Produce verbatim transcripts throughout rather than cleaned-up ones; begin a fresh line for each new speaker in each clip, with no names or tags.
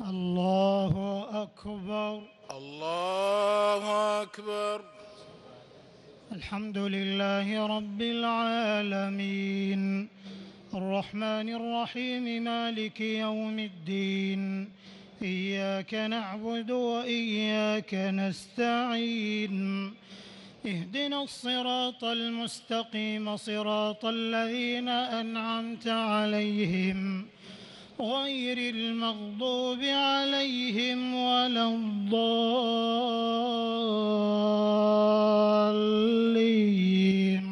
الله أكبر.
الله أكبر.
الحمد لله رب العالمين الرحمن الرحيم مالك يوم الدين إياك نعبد وإياك نستعين اهدنا الصراط المستقيم صراط الذين أنعمت عليهم غير المغضوب عليهم ولا الضالين.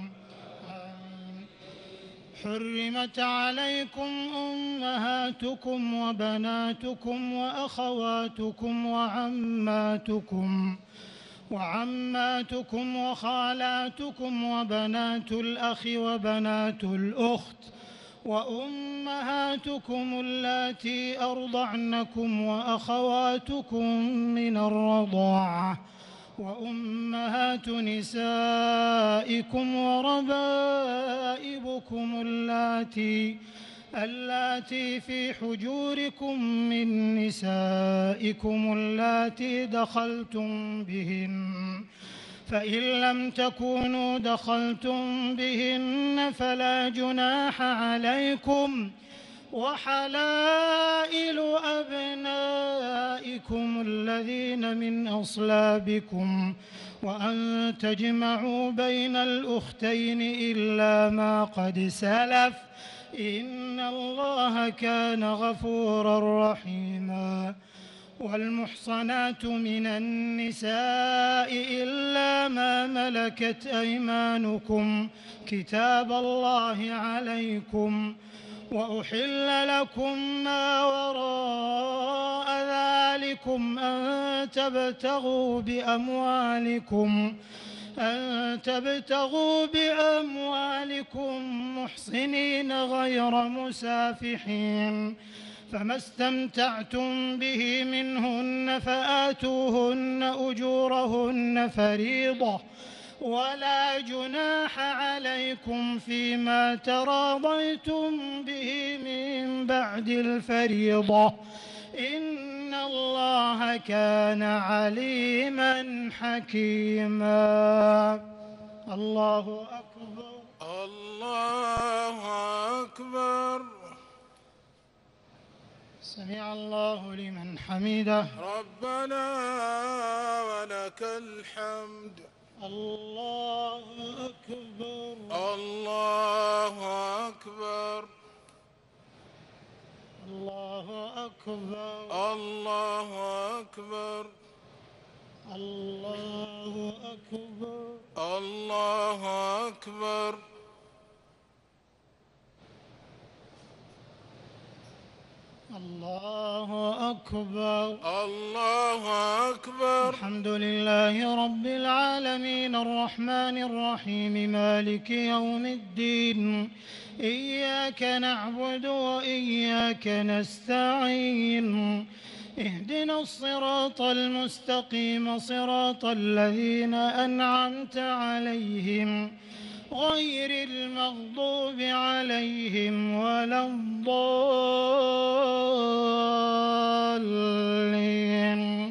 حرمت عليكم أمهاتكم وبناتكم وأخواتكم وعماتكم وعماتكم وخالاتكم وبنات الأخ وبنات الأخت وأمهاتكم اللاتي أرضعنكم وأخواتكم من الرضاعة وأمهات نسائكم وربائبكم اللاتي اللاتي في حجوركم من نسائكم اللاتي دخلتم بهن فإن لم تكونوا دخلتم بهن فلا جناح عليكم وحلائل أبنائكم الذين من أصلابكم وأن تجمعوا بين الأختين إلا ما قد سلف إن الله كان غفورا رحيما. والمحصنات من النساء إلا ما ملكت أيمانكم كتاب الله عليكم وأحل لكم ما وراء ذلكم أن تبتغوا بأموالكم أن تبتغوا بأموالكم محصنين غير مسافحين فما استمتعتم به منهن فآتوهن أجورهن فريضة ولا جناح عليكم فيما تراضيتم به من بعد الفريضة إن الله كان عليما حكيما. الله أكبر.
الله أكبر.
سمع الله لمن حمده.
ربنا ولك الحمد.
الله أكبر.
الله أكبر.
الله أكبر.
الله أكبر.
الله أكبر.
الله أكبر.
الله أكبر.
الله أكبر.
الحمد لله رب العالمين الرحمن الرحيم مالك يوم الدين إياك نعبد وإياك نستعين اهدنا الصراط المستقيم صراط الذين أنعمت عليهم غير المغضوب عليهم ولا الضالين.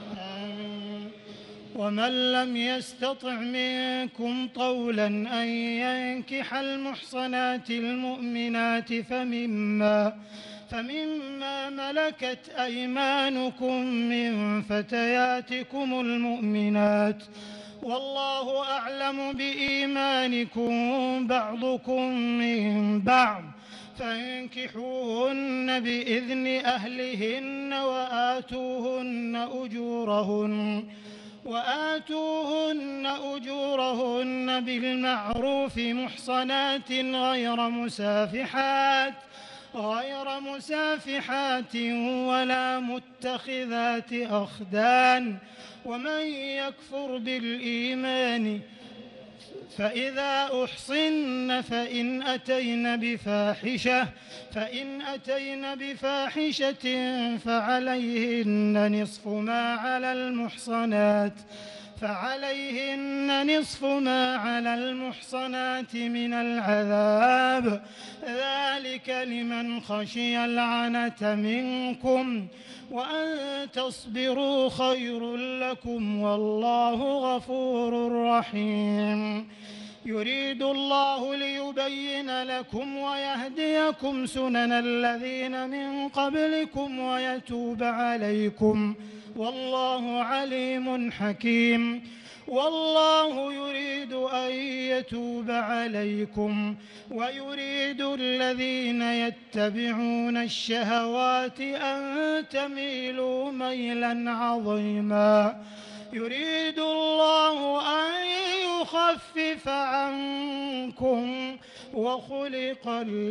ومن لم يستطع منكم طولا أن ينكح المحصنات المؤمنات فمما فمما ملكت أيمانكم من فتياتكم المؤمنات والله أعلم بإيمانكم بعضكم من بعض فانكحوهن بإذن أهلهن وآتوهن أجورهن وآتوهن أجورهن بالمعروف محصنات غير مسافحات غير مسافحات ولا متخذات أخدان ومن يكفر بالإيمان فإذا أحصن فإن أتين بفاحشة فإن أتين بفاحشة فعليهن نصف ما على المحصنات فعليهن نصف ما على المحصنات من العذاب، ذلك لمن خشي العنة منكم، وأن تصبروا خير لكم، والله غفور رحيم. يريد الله ليبين لكم ويهديكم سنن الذين من قبلكم ويتوب عليكم، والله عليم حكيم. والله يريد أن يتوب عليكم ويريد الذين يتبعون الشهوات أن تميلوا ميلا عظيما. يريد الله أن يخفف عنكم وخلق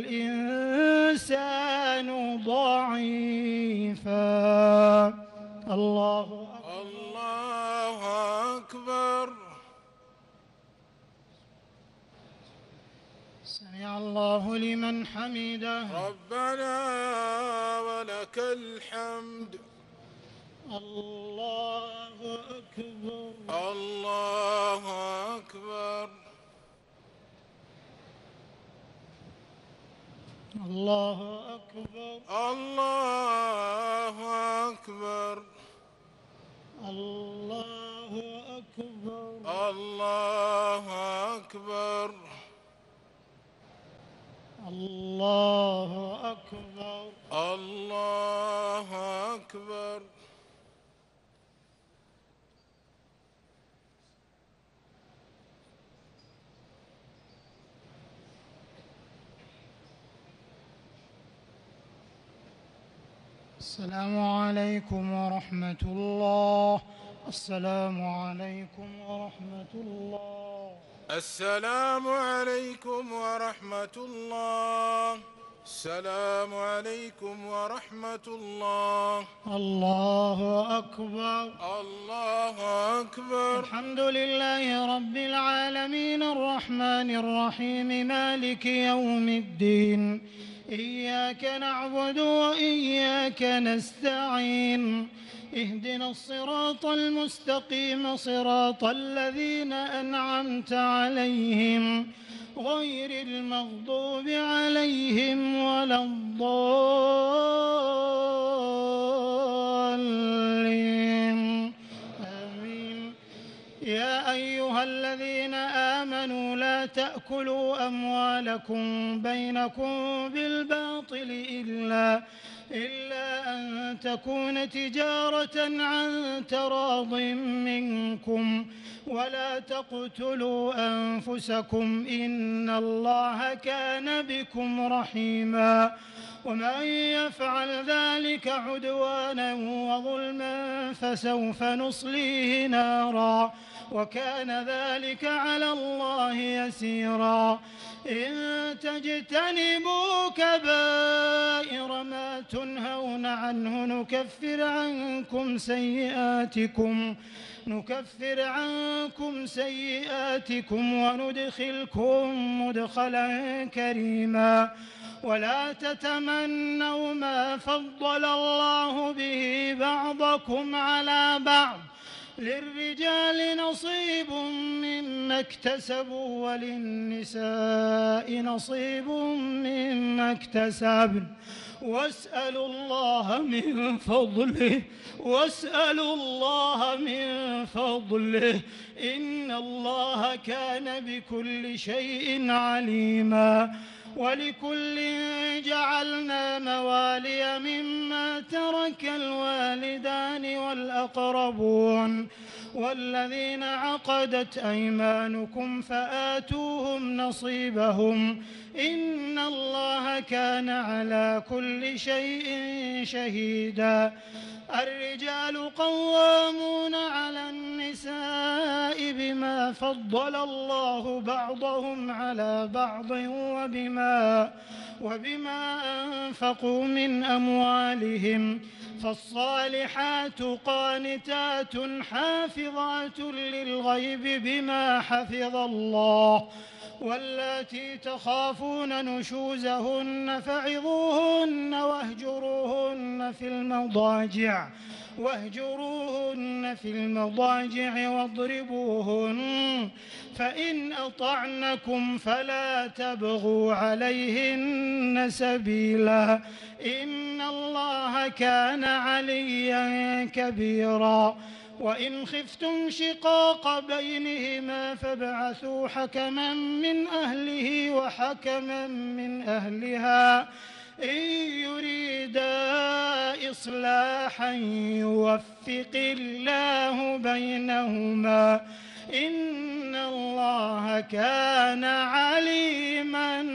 الإنسان ضعيفا. الله أكبر.
الله أكبر.
سمع الله لمن حمده.
ربنا ولك الحمد.
الله أكبر.
الله أكبر.
الله أكبر.
الله أكبر.
الله أكبر.
الله أكبر.
الله أكبر.
الله أكبر.
السلام عليكم ورحمة الله. السلام عليكم ورحمة الله.
السلام عليكم ورحمة الله. السلام عليكم ورحمة الله.
الله أكبر.
الله أكبر.
الحمد لله رب العالمين الرحمن الرحيم مالك يوم الدين، إياك نعبد وإياك نستعين، اهدنا الصراط المستقيم صراط الذين أنعمت عليهم غير المغضوب عليهم ولا الضالين، آمين. يا أيها الذين آمنوا لا تأكلوا أموالكم بينكم بالباطل إلا إلا أن تكون تجارة عن تراض منكم، ولا تقتلوا أنفسكم إن الله كان بكم رحيما. ومن يفعل ذلك عدوانا وظلما فسوف نصليه نارا، وكان ذلك على الله يسيرا. إن تجتنبوا كبائر ما تنهون عنه نكفر عنكم سيئاتكم نكفر عنكم سيئاتكم وندخلكم مدخلا كريما. ولا تتمنوا ما فضل الله به بعضكم على بعض، للرجال نصيب مما اكتسبوا وللنساء نصيب مما اكتسبن، واسألوا الله من فضله واسألوا الله من فضله إن الله كان بكل شيء عليما. ولكل جعلنا موالي مما ترك الوالدان والأقربون والذين عقدت أيمانكم فآتوهم نصيبهم إن الله كان على كل شيء شهيدا. الرجال قوامون على النساء بما فضل الله بعضهم على بعض وبما وبما أنفقوا من أموالهم، فالصالحات قانتات حافظات للغيب بما حفظ الله، واللاتي تخافون نشوزهن فعظوهن واهجروهن في المضاجع واهجروهن في المضاجع واضربوهن فإن أطعنكم فلا تبغوا عليهن سبيلا إن الله كان عليا كبيرا وإن خفتم شقاق بينهما فابعثوا حكما من أهله وحكما من أهلها إن يريدا إصلاحا يوفق الله بينهما إن الله كان عليما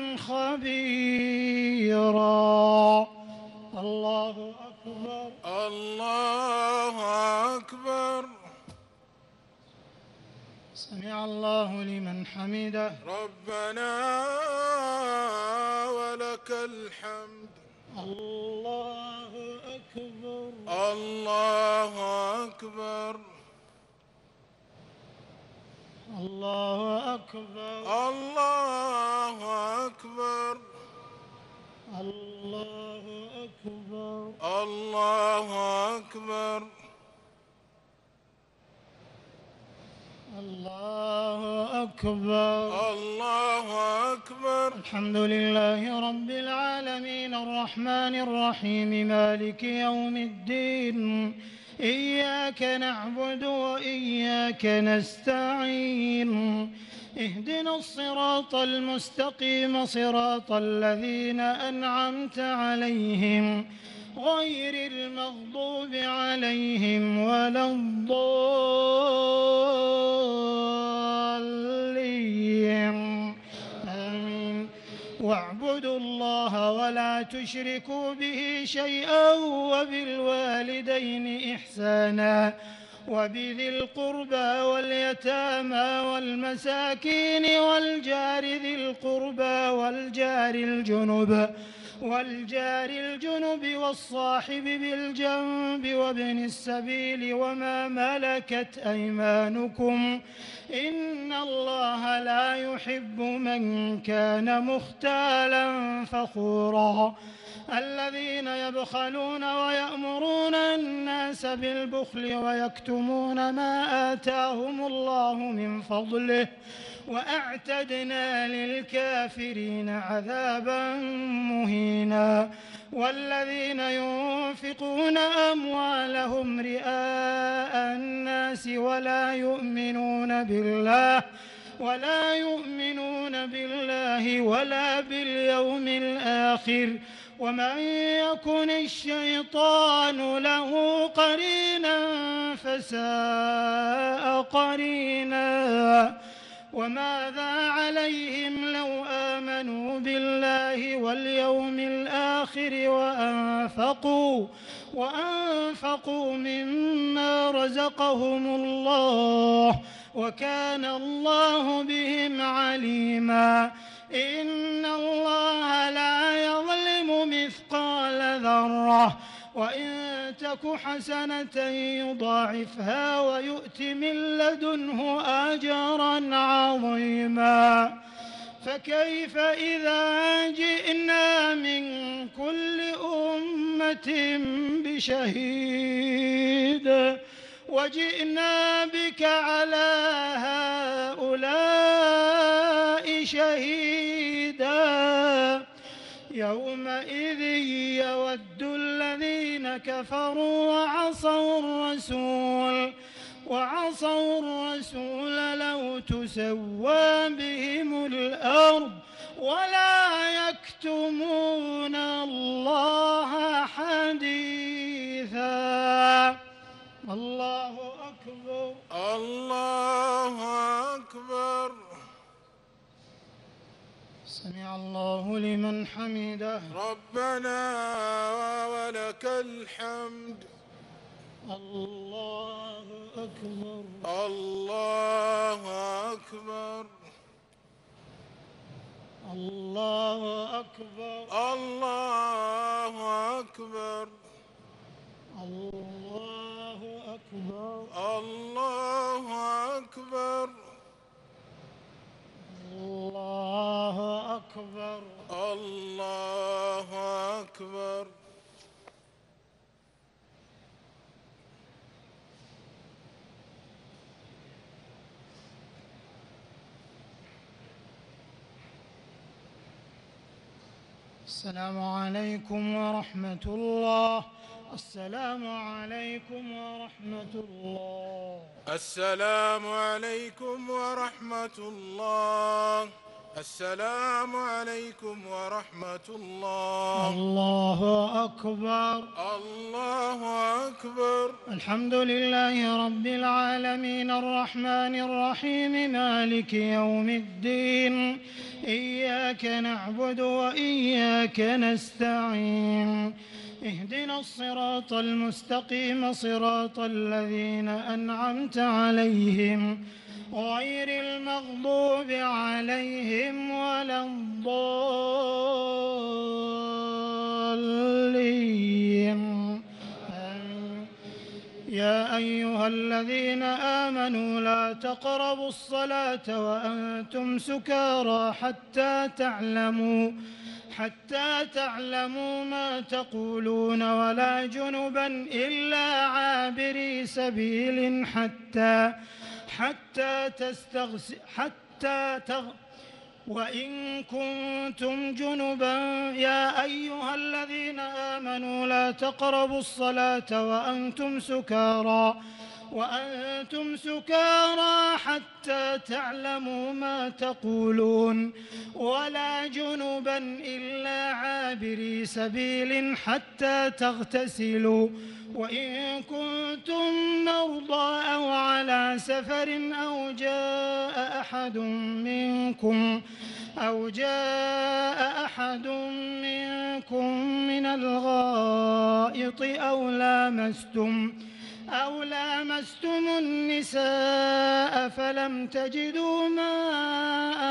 خبيرا. الله أكبر.
الله أكبر.
سمع الله لمن حمده.
ربنا ولك الحمد.
الله أكبر.
الله أكبر.
الله أكبر.
الله أكبر.
الله أكبر.
الله أكبر.
الله أكبر.
الله أكبر.
الحمد لله رب العالمين الرحمن الرحيم مالك يوم الدين إياك نعبد وإياك نستعين اهدنا الصراط المستقيم صراط الذين أنعمت عليهم غير المغضوب عليهم ولا الضالين آمين. واعبدوا الله ولا تشركوا به شيئا وبالوالدين إحسانا وبذي القربى واليتامى والمساكين والجار ذي القربى والجار الجنب والجار الجنب والصاحب بالجنب وابن السبيل وما ملكت أيمانكم إن الله لا يحب من كان مختالا فخورا. الذين يبخلون ويأمرون الناس بالبخل ويكتمون ما آتاهم الله من فضله وأعتدنا للكافرين عذابا مهينا. والذين ينفقون أموالهم رئاء الناس ولا يؤمنون بالله ولا يؤمنون بالله ولا باليوم الآخر ومن يكن الشيطان له قرينا فساء قرينا. وماذا عليهم لو آمنوا بالله واليوم الآخر وأنفقوا وأنفقوا مما رزقهم الله وكان الله بهم عليما. إن الله لا يظلم مثقال ذرة وإن تك حسنة يضاعفها ويؤت من لدنه أجرا عظيما. فكيف إذا جئنا من كل أمة بشهيد وجئنا بك على هؤلاء شهيدا يومئذ يود الذين كفروا وعصوا الرسول وعصوا الرسول لو تسوى بهم الأرض ولا يكتمون الله حديثا. الله أكبر.
الله أكبر.
سمع الله لمن حمده.
ربنا ولك الحمد.
الله أكبر.
الله أكبر.
الله أكبر.
الله أكبر.
الله أكبر.
الله أكبر.
الله أكبر.
الله أكبر.
السلام عليكم ورحمة الله. السلام عليكم ورحمة الله.
السلام عليكم ورحمة الله. السلام عليكم ورحمة الله.
الله أكبر.
الله أكبر.
الحمد لله رب العالمين الرحمن الرحيم مالك يوم الدين. إياك نعبد وإياك نستعين. اهدنا الصراط المستقيم صراط الذين أنعمت عليهم غير المغضوب عليهم ولا الضالين. يا أيها الذين آمنوا لا تقربوا الصلاة وأنتم سكارى حتى تعلموا حتى تعلموا ما تقولون ولا جنبا إلا عابري سبيل حتى حتى تستغس حتى تغ وإن كنتم جنبا يا أيها الذين آمنوا لا تقربوا الصلاة وأنتم سكارى وأنتم سكارى حتى تعلموا ما تقولون ولا جنبا إلا عابري سبيل حتى تغتسلوا وإن كنتم مرضى أو على سفر أو جاء أحد منكم أو جاء أحد منكم من الغائط أو لامستم أو لامستم النساء فلم تجدوا ماء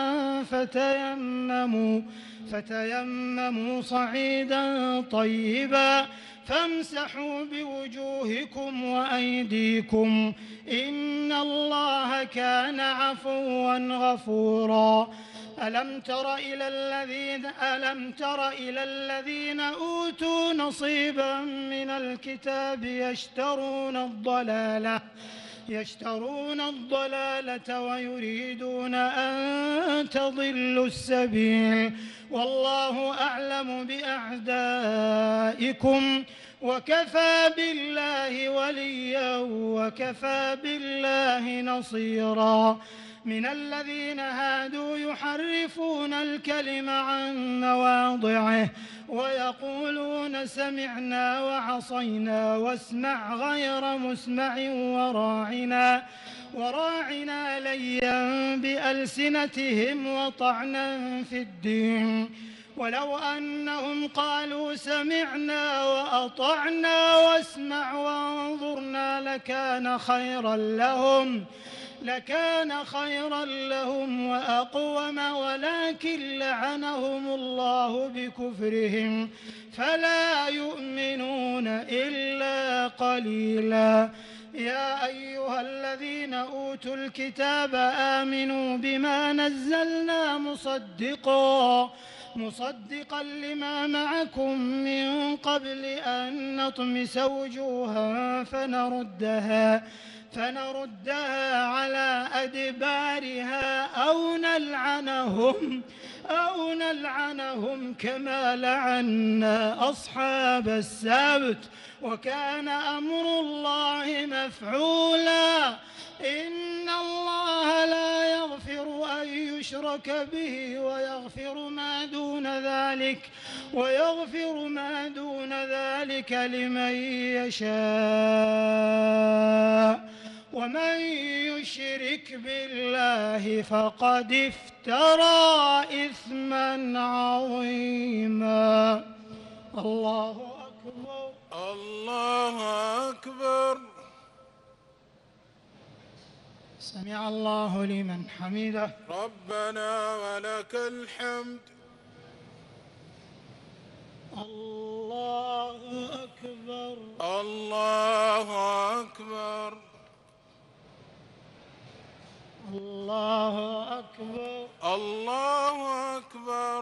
فتيمموا فتيمموا صعيدا طيبا فامسحوا بوجوهكم وأيديكم إن الله كان عفوا غفورا. ألم تر إلى الذين ألم تر إلى الذين أوتوا نصيبا من الكتاب يشترون الضلالة يشترون الضلالة ويريدون أن تضلوا السبيل والله أعلم بأعدائكم وكفى بالله وليا وكفى بالله نصيرا. من الذين هادوا يحرفون الكلم عن مواضعه ويقولون سمعنا وعصينا واسمع غير مسمع وراعنا وراعنا ليا بألسنتهم وطعنا في الدين ولو أنهم قالوا سمعنا وأطعنا واسمع وانظرنا لكان خيرا لهم لكان خيرا لهم وأقوم ولكن لعنهم الله بكفرهم فلا يؤمنون إلا قليلا. يا أيها الذين أوتوا الكتاب آمنوا بما نزلنا مصدقا مصدقا لما معكم من قبل أن نطمس وجوها فنردها فنردها على أدبارها أو نلعنهم أو نلعنهم كما لعنا أصحاب السبت وكان أمر الله مفعولا. إن الله لا يغفر أن يشرك به ويغفر ما دون ذلك ويغفر ما دون ذلك لمن يشاء ومن يشرك بالله فقد افترى إثما عظيما. الله أكبر.
الله أكبر.
سمع الله لمن حمده.
ربنا ولك الحمد.
الله أكبر.
الله أكبر.
الله أكبر.
الله أكبر.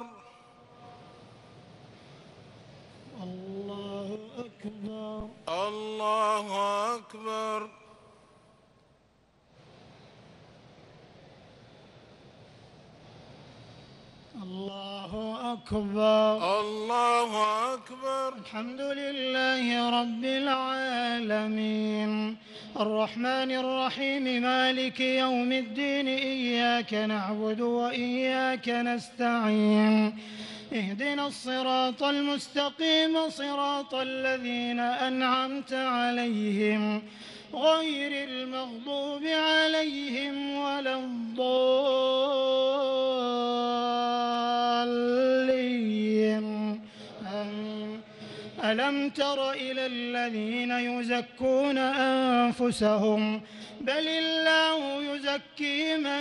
الله أكبر.
الله أكبر.
الله أكبر
الله أكبر.
الحمد لله رب العالمين الرحمن الرحيم مالك يوم الدين إياك نعبد وإياك نستعين اهدنا الصراط المستقيم صراط الذين أنعمت عليهم غير المغضوب عليهم ولا الضالين آمين. ألم تر إلى الذين يزكون أنفسهم بل الله يزكي من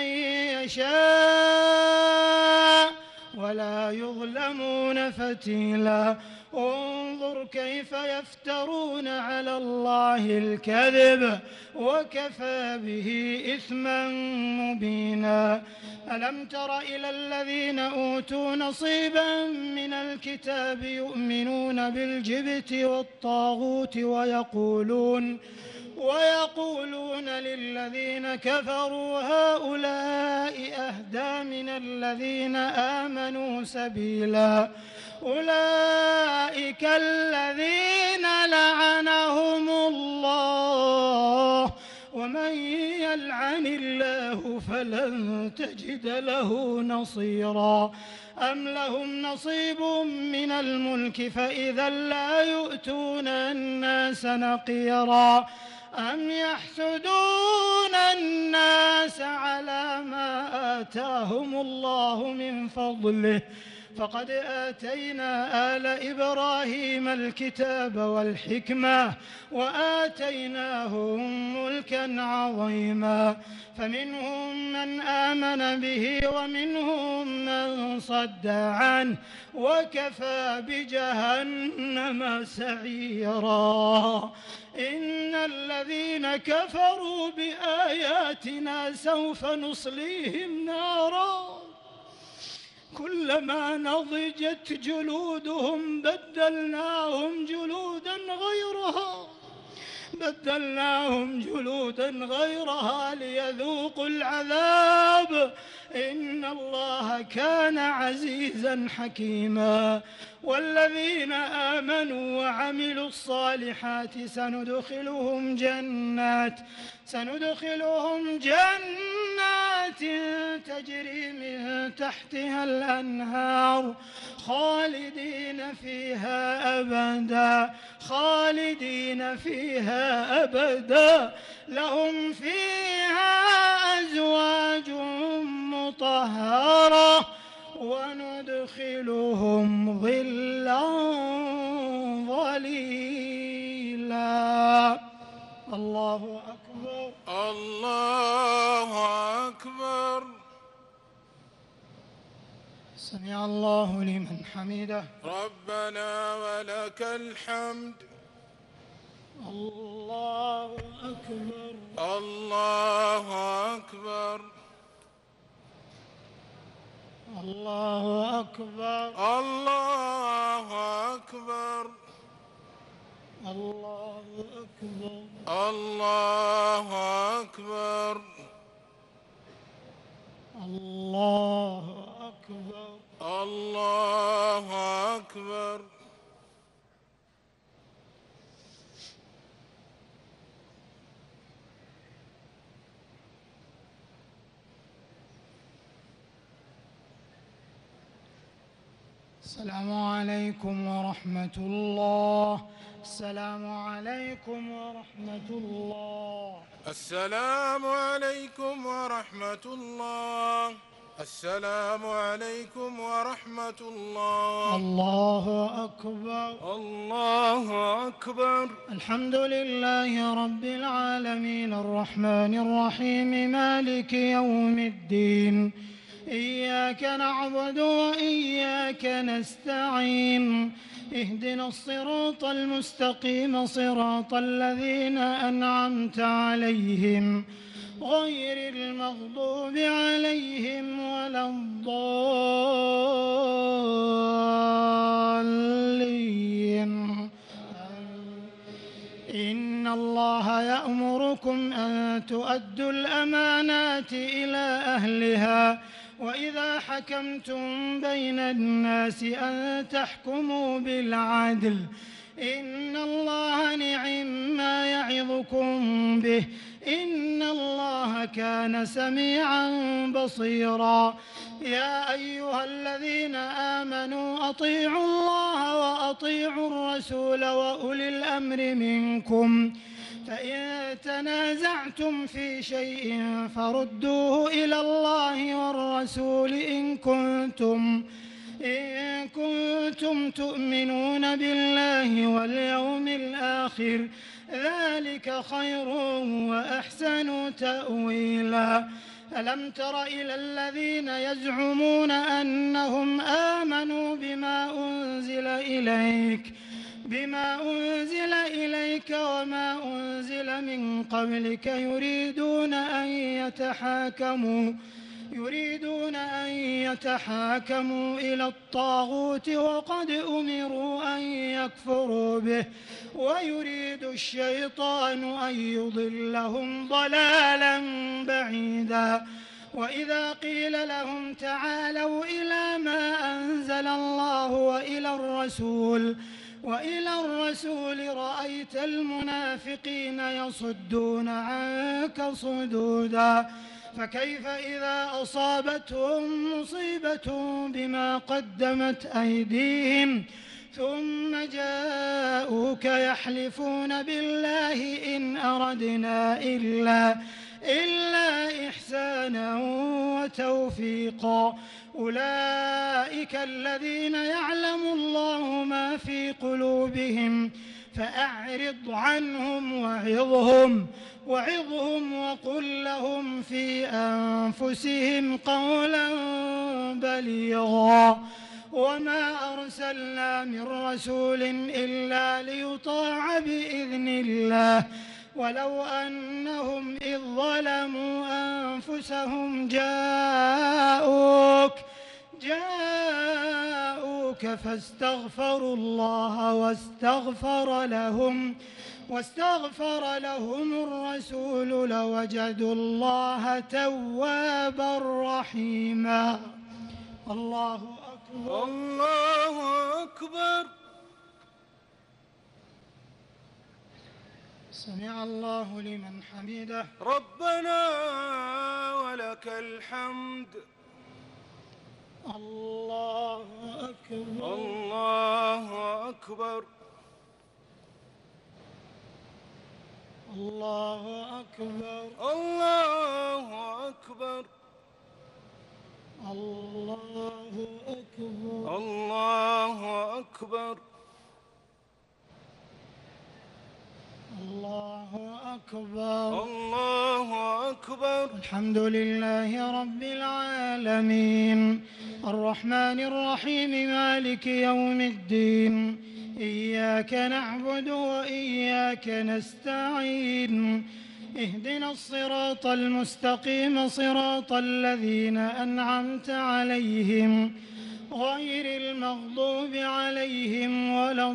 يشاء ولا يظلمون فتيلا انظر كيف يفترون على الله الكذب وكفى به إثما مبينا. ألم تر إلى الذين أوتوا نصيبا من الكتاب يؤمنون بالجبت والطاغوت ويقولون ويقولون للذين كفروا هؤلاء أهدى من الذين آمنوا سبيلا أولئك الذين لعنهم الله ومن يلعن الله فلن تجد له نصيرا. أم لهم نصيب من الملك فإذا لا يؤتون الناس نقيرا أم يحسدون الناس على ما آتاهم الله من فضله فقد آتينا آل إبراهيم الكتاب والحكمة وآتيناهم ملكا عظيما فمنهم من آمن به ومنهم من صد عنه وكفى بجهنم سعيرا. إن الذين كفروا بآياتنا سوف نصليهم نارا كلما نضجت جلودهم بدلناهم جلودا غيرها بدلناهم جلودا غيرها ليذوقوا العذاب إن الله كان عزيزا حكيما. والذين آمنوا وعملوا الصالحات سندخلهم جنات سندخلهم جنات تجري من تحتها الأنهار خالدين فيها أبدا خالدين فيها أبدا لهم فيها أزواج مطهرة وندخلهم ظلا ظليلا. الله أكبر
الله أكبر.
سمع الله لمن حمده.
ربنا ولك الحمد.
الله أكبر
الله أكبر.
الله أكبر
الله أكبر.
الله أكبر
الله أكبر.
الله أكبر
الله أكبر.
السلام عليكم ورحمة الله. السلام عليكم ورحمة الله.
السلام عليكم ورحمة الله. السلام عليكم ورحمة الله.
الله أكبر
الله أكبر.
الحمد لله رب العالمين الرحمن الرحيم مالك يوم الدين إياك نعبد وإياك نستعين اهدنا الصراط المستقيم صراط الذين أنعمت عليهم غير المغضوب عليهم ولا الضالين. إن الله يأمركم أن تؤدوا الأمانات إلى أهلها وإذا حكمتم بين الناس أن تحكموا بالعدل إن الله نعم يعظكم به إن الله كان سميعا بصيرا. يا أيها الذين آمنوا أطيعوا الله وأطيعوا الرسول وأولي الأمر منكم فإن تنازعتم في شيء فردوه إلى الله والرسول إن كنتم إن كنتم تؤمنون بالله واليوم الآخر ذلك خير وأحسن تأويلا. ألم تر إلى الذين يزعمون أنهم آمنوا بما أنزل إليك بما أنزل إليك وما أنزل من قبلك يريدون أن يتحاكموا يريدون أن يتحاكموا إلى الطاغوت وقد أمروا أن يكفروا به ويريد الشيطان أن يضلهم ضلالا بعيدا. وإذا قيل لهم تعالوا إلى ما أنزل الله وإلى الرسول وإلى الرسول رأيت المنافقين يصدون عنك صدودا. فكيف إذا أصابتهم مصيبة بما قدمت أيديهم ثم جاءوك يحلفون بالله إن أردنا إلا إلا إحسانا وتوفيقا أولئك الذين يعلم الله ما في قلوبهم فأعرض عنهم وعظهم وعظهم وقل لهم في أنفسهم قولا بليغا. وما أرسلنا من رسول إلا ليطاع بإذن الله ولو أنهم إذ ظلموا أنفسهم جاءوك جاءوك فاستغفروا الله واستغفر لهم واستغفر لهم الرسول لوجدوا الله توابا رحيما. الله أكبر.
الله أكبر.
سمع الله لمن حمده.
ربنا ولك الحمد.
الله أكبر.
الله أكبر.
الله أكبر.
الله أكبر.
الله أكبر.
الله أكبر.
الله أكبر.
الله أكبر.
الحمد لله رب العالمين الرحمن الرحيم مالك يوم الدين إياك نعبد وإياك نستعين اهدنا الصراط المستقيم صراط الذين أنعمت عليهم غير المغضوب عليهم ولا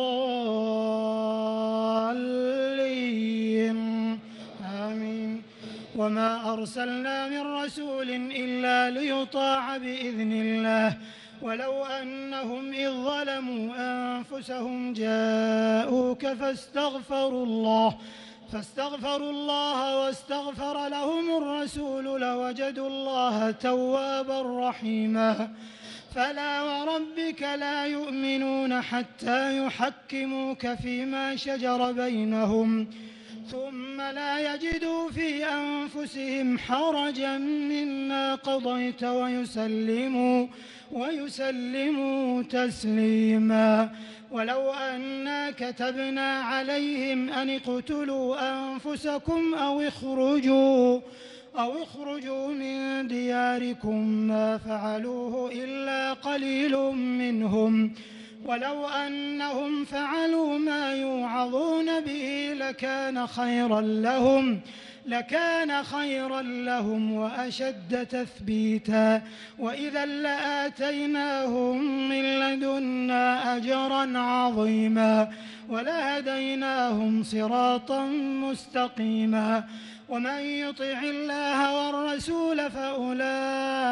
الضالين آمين. وما أرسلنا من رسول إلا ليطاع بإذن الله ولو أنهم إذ ظلموا أنفسهم جاءوك فاستغفروا الله فاستغفروا الله واستغفر لهم الرسول لوجدوا الله توابا رحيما. فلا وربك لا يؤمنون حتى يحكموك فيما شجر بينهم ثم لا يجدوا في أنفسهم حرجا مما قضيت ويسلموا ويسلموا تسليما. ولو أنا كتبنا عليهم أن اقتلوا أنفسكم أو اخرجوا أو اخرجوا من دياركم ما فعلوه إلا قليل منهم ولو أنهم فعلوا ما يوعظون به لكان خيرا لهم لكان خيرا لهم وأشد تثبيتا وإذا لآتيناهم من لدنا أجرا عظيما ولهديناهم صراطا مستقيما. ومن يطع الله والرسول فأولئك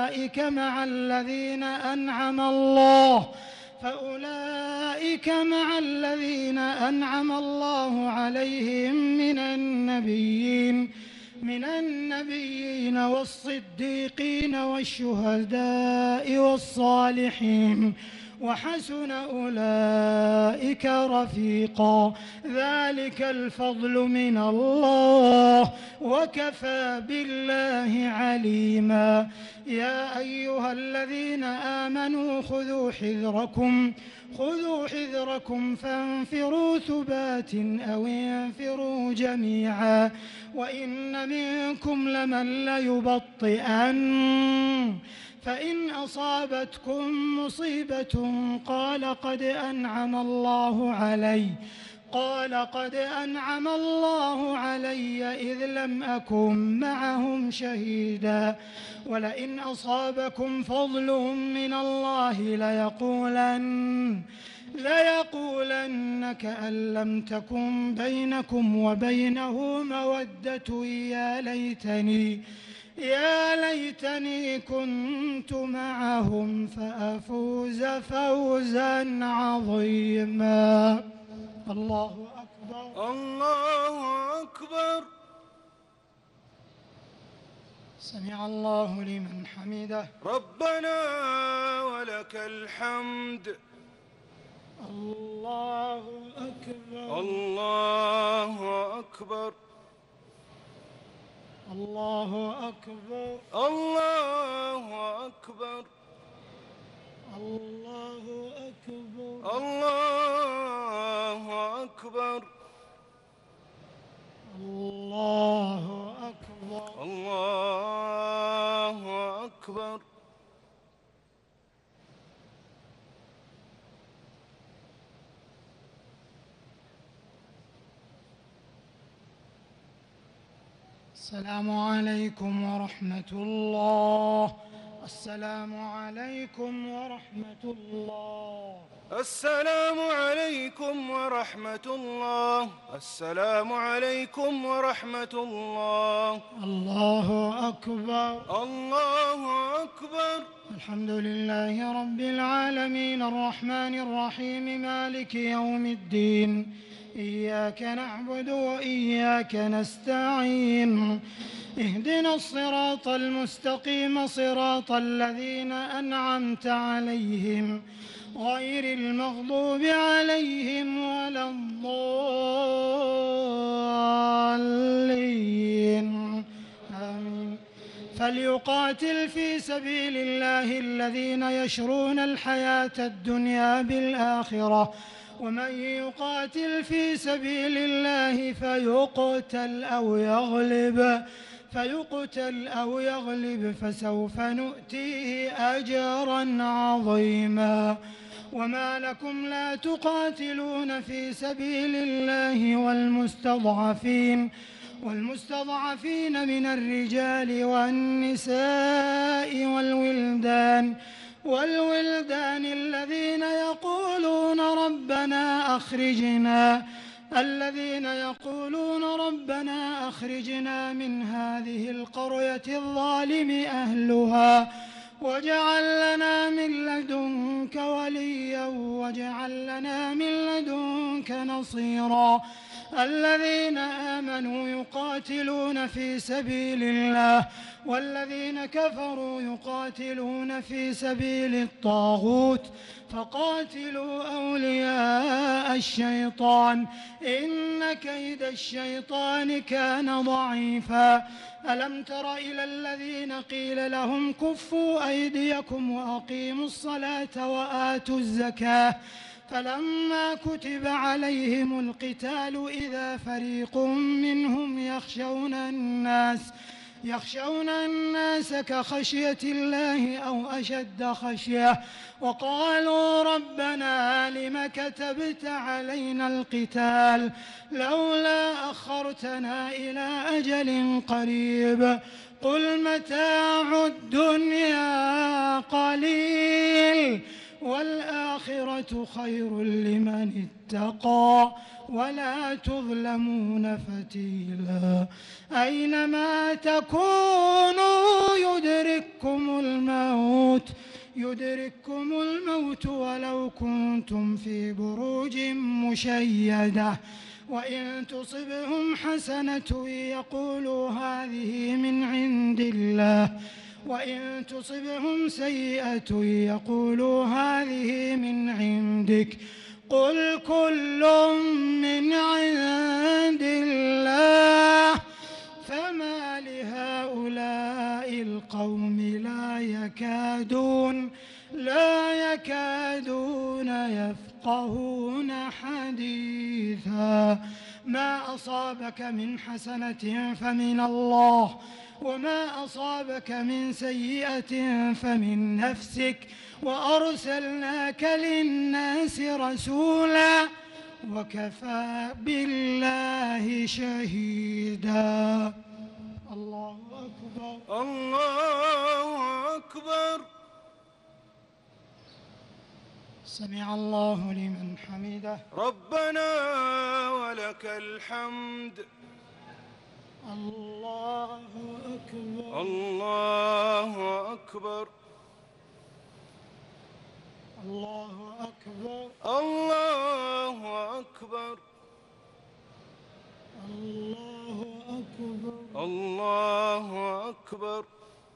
فأولئك مع الذين أنعم الله فأولئك مع الذين أنعم الله عليهم من النبيين من النبيين والصديقين والشهداء والصالحين وحسن أولئك رفيقا ذلك الفضل من الله وكفى بالله عليما يا أيها الذين آمنوا خذوا حذركم خذوا حذركم فانفروا ثبات أو انفروا جميعا وإن منكم لمن ليبطئن فإن أصابتكم مصيبة قال قد أنعم الله علي قال قد أنعم الله علي إذ لم أكن معهم شهيدا ولئن أصابكم فضل من الله ليقولن ليقولن كأن لم تكن بينكم وبينه مودة يا ليتني يا ليتني كنت معهم فأفوز فوزا عظيما. الله أكبر
الله أكبر.
سمع الله لمن حمده.
ربنا ولك الحمد.
الله أكبر.
الله أكبر.
الله أكبر.
الله أكبر.
الله أكبر.
الله أكبر.
الله أكبر.
الله أكبر.
السلام عليكم ورحمة الله. السلام عليكم ورحمة الله.
السلام عليكم ورحمة الله. السلام عليكم ورحمة الله.
الله أكبر.
الله أكبر.
الحمد لله رب العالمين الرحمن الرحيم مالك يوم الدين إياك نعبد وإياك نستعين اهدنا الصراط المستقيم صراط الذين أنعمت عليهم غير المغضوب عليهم ولا الضالين آمين. فليقاتل في سبيل الله الذين يشرون الحياة الدنيا بالآخرة ومن يقاتل في سبيل الله فيقتل أو يغلب فيقتل أو يغلب فسوف نؤتيه أجرا عظيما. وما لكم لا تقاتلون في سبيل الله والمستضعفين والمستضعفين من الرجال والنساء والولدان والولدان الذين يقولون ربنا أخرجنا الذين يقولون ربنا أخرجنا من هذه القرية الظالم أهلها واجعل لنا من لدنك وليا واجعل لنا من لدنك نصيرا. الذين آمنوا يقاتلون في سبيل الله والذين كفروا يقاتلون في سبيل الطاغوت فقاتلوا أولياء الشيطان إن كيد الشيطان كان ضعيفا. ألم تر إلى الذين قيل لهم كفوا أيديكم وأقيموا الصلاة وآتوا الزكاة فلما كتب عليهم القتال إذا فريق منهم يخشون الناس يخشون الناس كخشية الله أو أشد خشية وقالوا ربنا لم كتبت علينا القتال لولا أخرتنا إلى أجل قريب قل متاع الدنيا قليل والآخرة خير لمن اتقى ولا تظلمون فتيلا. أينما تكونوا يدرككم الموت يدرككم الموت ولو كنتم في بروج مشيدة وإن تصبهم حسنة يقولوا هذه من عند الله وإن تصبهم سيئة يقولوا هذه من عندك قل كل من عند الله فما لهؤلاء القوم لا يكادون لا يكادون يفقهون حديثا ما أصابك من حسنة فمن الله وما أصابك من سيئة فمن نفسك وأرسلناك للناس رسولا وكفى بالله شهيدا. الله أكبر.
الله أكبر.
سمع الله لمن حمده.
ربنا ولك الحمد.
الله أكبر.
الله أكبر.
الله أكبر.
الله أكبر.
الله أكبر.
الله أكبر.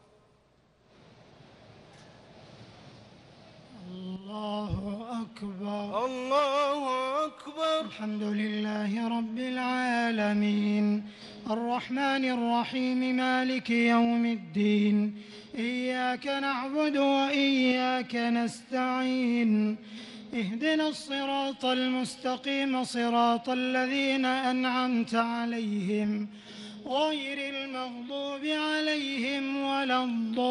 الله أكبر.
الله أكبر.
الحمد لله رب العالمين الرحمن الرحيم مالك يوم الدين إياك نعبد وإياك نستعين اهدنا الصراط المستقيم صراط الذين أنعمت عليهم غير المغضوب عليهم ولا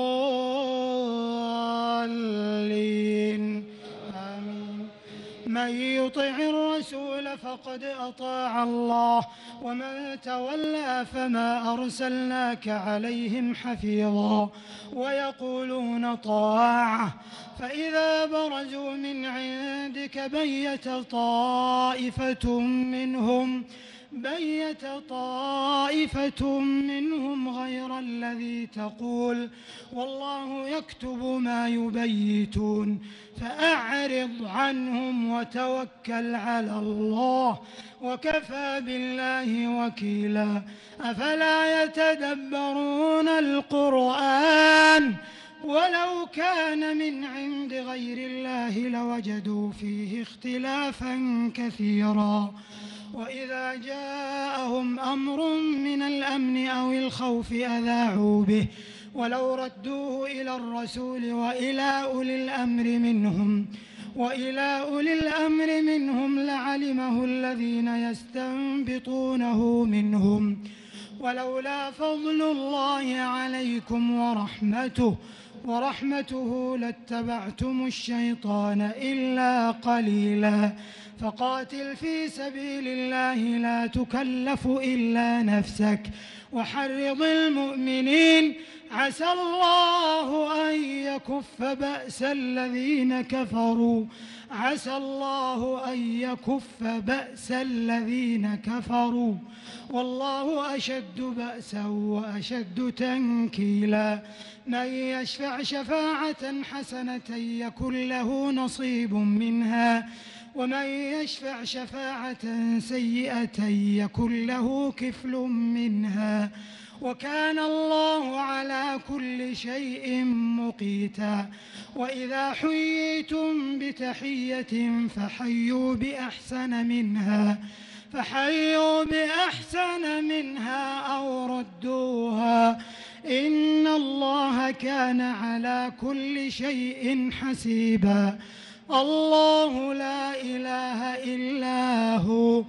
الضالين آمين. من يطع الرسول فقد أطاع الله ومن تولى فما أرسلناك عليهم حفيظا ويقولون طاعة فإذا برزوا من عندك بيت طائفة منهم بيت طائفة منهم غير الذي تقول والله يكتب ما يبيتون فأعرض عنهم وتوكل على الله وكفى بالله وكيلا. أفلا يتدبرون القرآن ولو كان من عند غير الله لوجدوا فيه اختلافا كثيرا. وإذا جاءهم أمر من الأمن أو الخوف أذاعوا به ولو ردوه إلى الرسول وإلى أولي الأمر منهم وإلى أولي الأمر منهم لعلمه الذين يستنبطونه منهم ولولا فضل الله عليكم ورحمته ورحمته لاتبعتم الشيطان إلا قليلا. فقاتل في سبيل الله لا تكلف إلا نفسك وحرض المؤمنين عسى الله أن يكف بأس الذين كفروا عسى الله أن يكف بأس الذين كفروا والله أشد بأسا وأشد تنكيلا. من يشفع شفاعة حسنة يكن له نصيب منها ومن يشفع شفاعة سيئة يكن له كفل منها وكان الله على كل شيء مقيتا. وإذا حييتم بتحية فحيوا بأحسن منها فحيوا بأحسن منها أو ردوها إن الله كان على كل شيء حسيبا. الله لا إله إلا هو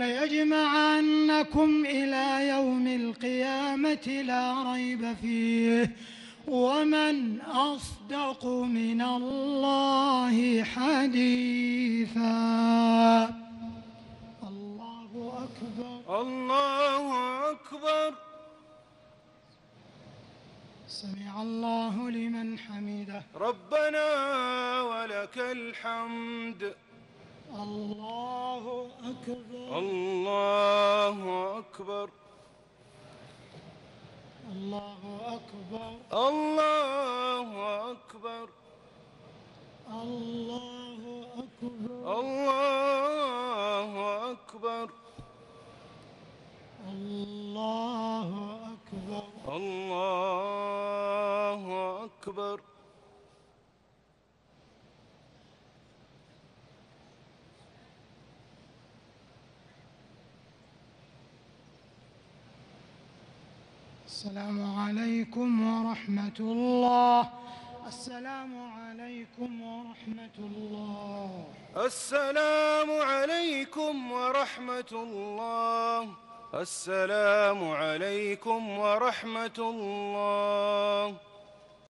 ليجمعنكم إلى يوم القيامة لا ريب فيه ومن أصدق من الله حديثا. الله أكبر.
الله أكبر.
سمع الله لمن حمده.
ربنا ولك الحمد.
الله أكبر.
الله أكبر.
الله أكبر.
الله أكبر. الله أكبر.
السلام عليكم ورحمة الله. السلام عليكم ورحمة الله.
السلام عليكم ورحمة الله. السلام عليكم ورحمة الله.